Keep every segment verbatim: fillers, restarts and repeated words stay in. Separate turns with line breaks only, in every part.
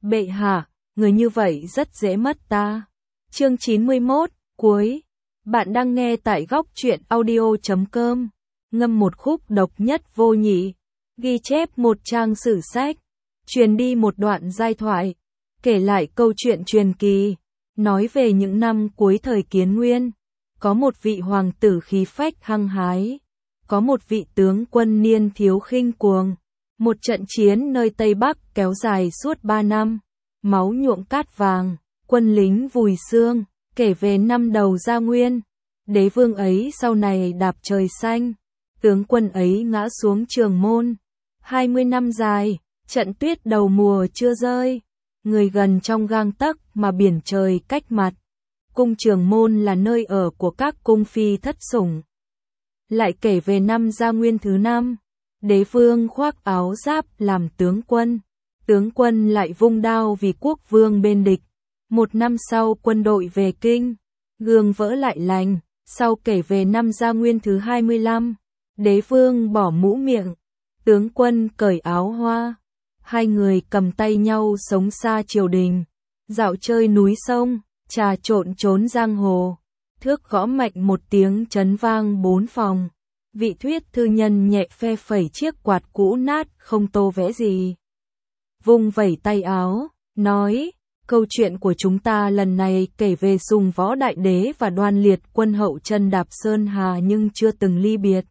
Bệ hạ, người như vậy rất dễ mất ta. Chương chín mươi mốt, cuối. Bạn đang nghe tại góc truyện audio chấm com. Ngâm một khúc độc nhất vô nhị. Ghi chép một trang sử sách. Truyền đi một đoạn giai thoại. Kể lại câu chuyện truyền kỳ. Nói về những năm cuối thời Kiến Nguyên. Có một vị hoàng tử khí phách hăng hái. Có một vị tướng quân niên thiếu khinh cuồng. Một trận chiến nơi Tây Bắc kéo dài suốt ba năm. Máu nhuộm cát vàng, quân lính vùi xương, kể về năm đầu Gia Nguyên. Đế vương ấy sau này đạp trời xanh, tướng quân ấy ngã xuống Trường Môn. Hai mươi năm dài, trận tuyết đầu mùa chưa rơi, người gần trong gang tấc mà biển trời cách mặt. Cung Trường Môn là nơi ở của các cung phi thất sủng. Lại kể về năm Gia Nguyên thứ năm, đế vương khoác áo giáp làm tướng quân. Tướng quân lại vung đao vì quốc vương bên địch. Một năm sau quân đội về kinh, gương vỡ lại lành. Sau kể về năm Gia Nguyên thứ hai mươi lăm, đế vương bỏ mũ miệng, tướng quân cởi áo hoa. Hai người cầm tay nhau sống xa triều đình, dạo chơi núi sông, trà trộn trốn giang hồ. Thước gõ mạnh một tiếng chấn vang bốn phòng. Vị thuyết thư nhân nhẹ phe phẩy chiếc quạt cũ nát không tô vẽ gì. Vung vẩy tay áo, nói, câu chuyện của chúng ta lần này kể về Sùng Võ Đại Đế và Đoan Liệt quân hậu chân đạp Sơn Hà nhưng chưa từng ly biệt.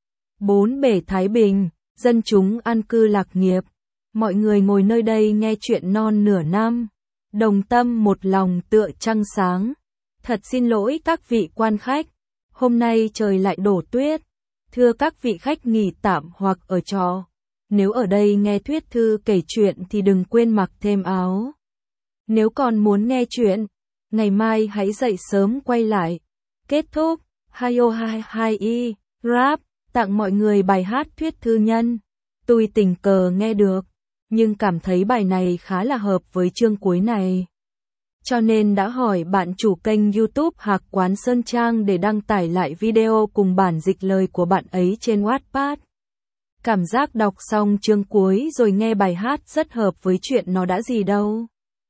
Bốn bể thái bình, dân chúng an cư lạc nghiệp. Mọi người ngồi nơi đây nghe chuyện non nửa năm. Đồng tâm một lòng tựa trăng sáng. Thật xin lỗi các vị quan khách. Hôm nay trời lại đổ tuyết. Thưa các vị khách nghỉ tạm hoặc ở trọ. Nếu ở đây nghe thuyết thư kể chuyện thì đừng quên mặc thêm áo. Nếu còn muốn nghe chuyện, ngày mai hãy dậy sớm quay lại. Kết thúc, Hayo hai hai i, rap, tặng mọi người bài hát thuyết thư nhân. Tôi tình cờ nghe được, nhưng cảm thấy bài này khá là hợp với chương cuối này. Cho nên đã hỏi bạn chủ kênh YouTube Hạc Quán Sơn Trang để đăng tải lại video cùng bản dịch lời của bạn ấy trên Wattpad. Cảm giác đọc xong chương cuối rồi nghe bài hát rất hợp với chuyện nó đã gì đâu.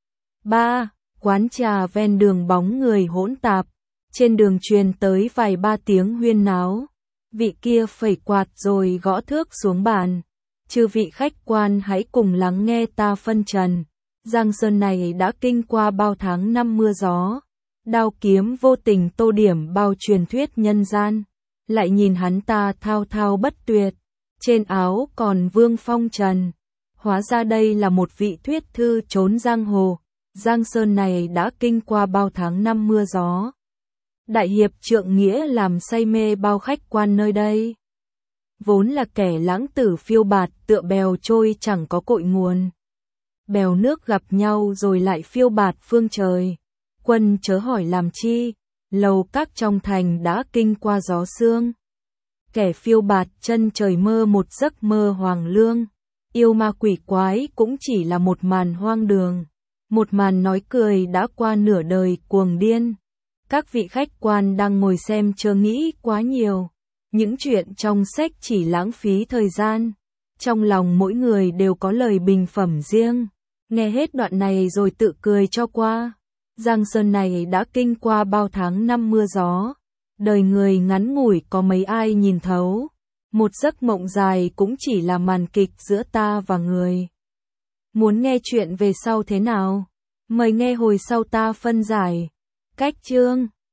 ba. Quán trà ven đường bóng người hỗn tạp. Trên đường truyền tới vài ba tiếng huyên náo. Vị kia phẩy quạt rồi gõ thước xuống bàn. Chư vị khách quan hãy cùng lắng nghe ta phân trần. Giang sơn này đã kinh qua bao tháng năm mưa gió. Đao kiếm vô tình tô điểm bao truyền thuyết nhân gian. Lại nhìn hắn ta thao thao bất tuyệt. Trên áo còn vương phong trần. Hóa ra đây là một vị thuyết thư trốn giang hồ. Giang sơn này đã kinh qua bao tháng năm mưa gió. Đại hiệp trượng nghĩa làm say mê bao khách quan nơi đây. Vốn là kẻ lãng tử phiêu bạt tựa bèo trôi chẳng có cội nguồn. Bèo nước gặp nhau rồi lại phiêu bạt phương trời. Quân chớ hỏi làm chi, lầu các trong thành đã kinh qua gió sương. Kẻ phiêu bạt chân trời mơ một giấc mơ hoàng lương. Yêu ma quỷ quái cũng chỉ là một màn hoang đường. Một màn nói cười đã qua nửa đời cuồng điên. Các vị khách quan đang ngồi xem chớ nghĩ quá nhiều. Những chuyện trong sách chỉ lãng phí thời gian. Trong lòng mỗi người đều có lời bình phẩm riêng. Nghe hết đoạn này rồi tự cười cho qua. Giang sơn này đã kinh qua bao tháng năm mưa gió. Đời người ngắn ngủi có mấy ai nhìn thấu. Một giấc mộng dài cũng chỉ là màn kịch giữa ta và người. Muốn nghe chuyện về sau thế nào? Mời nghe hồi sau ta phân giải. Cách chương